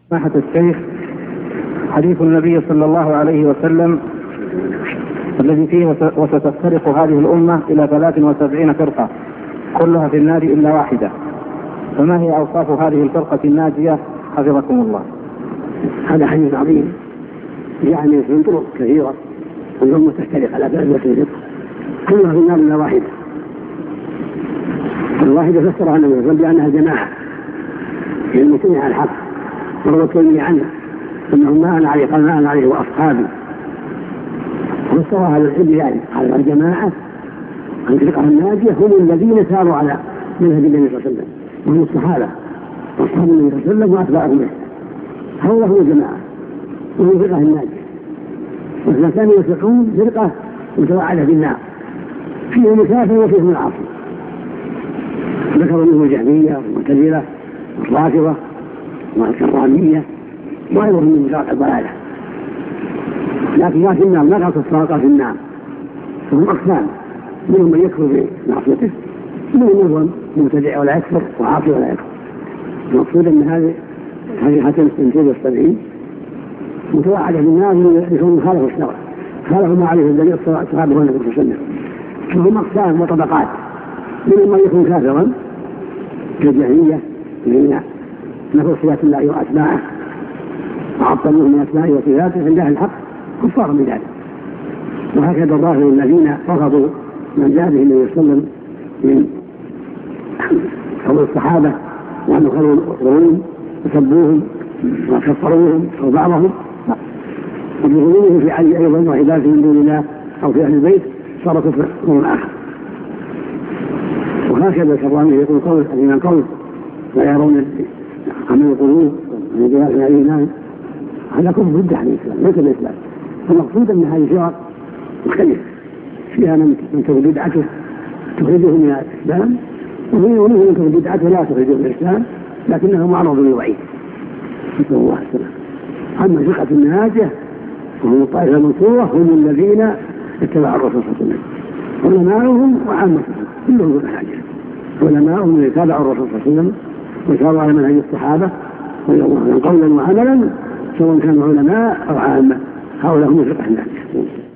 سماحة الشيخ، حديث النبي صلى الله عليه وسلم الذي فيه وستفترق هذه الأمة إلى 73 فرقة كلها في النار إلا واحدة، فما هي أوصاف هذه الفرقة الناجية حفظكم الله؟ هذا حديث عظيم، يعني من طرق كثيرة والأمة تفترق على 73 فرقة كلها في النار إلا واحدة. الواحدة فسرها النبي صلى الله عليه وسلم بأنها جماعة هي المسلمين على الحق والرسول عنه أنهم ما أنا عليه قال ما أنا عليه وأصحابي، وفسرها العلم يعني على الجماعة الفرقة الناجية هم الذين ساروا على منهج النبي صلى الله عليه وسلم وهم الصحابة وأصحاب النبي صلى الله عليه وسلم وأتباعهم هؤلاء هم الجماعة وهم الفرقة الناجية. وإذا كانوا يفرقون فرقة متوعدة بالنار فيهم الكافر وفيهم العاصي، ذكروا منهم الجهمية والمعتزلة والرافضة والكرامية وغيرهم من فرق الضلالة، لكن ما في النار ما قال الصراط في النار، فهم أقسام، منهم من يكفر بمعصيته منهم مبتدع ولا يكفر وعاصي ولا يكفر. المقصود أن هذه حسن 72 متوعدة بالنار لكون خالفوا الشرع، خالفوا ما عليه الدليل الصحابة والنبي صلى الله عليه وسلم، فهم أقسام وطبقات، منهم من يكون كافرا كالجهمية الذين نفوا صفات الله وأتباعه وعطلوه من أسمائه وصفاته عند أهل الحق كفار بذلك. وهكذا الرافضة الذين رفضوا من جاء به النبي صلى الله عليه وسلم من قول الصحابة وأنه خلوا القرون وسبوهم وكفروهم أو بعضهم وبغلوه في علي أيضا وعباده من دون الله أو في أهل البيت صار كفر آخر. وهكذا الكرامية يقول قول الإيمان قول لا يرون عمل القلوب من جهات الإيمان، هذا كفر ضد عن الإسلام ليس الإسلام. فالمقصود أن هذه فرق مختلفة فيها من تكون بدعته تخرجه من الإسلام ومنهم من تكون بدعته لا تخرجه من الإسلام لكنه معرض للوعيد نسأل الله السلامة. أما الفرقة الناجية وهم الطائفة المنصورة هم الذين اتبعوا الرسول صلى الله عليه وسلم علماؤهم وعامتهم كلهم فرقة ناجية، علماؤهم الذين تابعوا الرسول صلى الله عليه وسلم وساروا على منهج الصحابة رضي الله عنهم قولا وعملا سواء كانوا علماء أو عامة، هؤلاء هم الفرقة الناجية.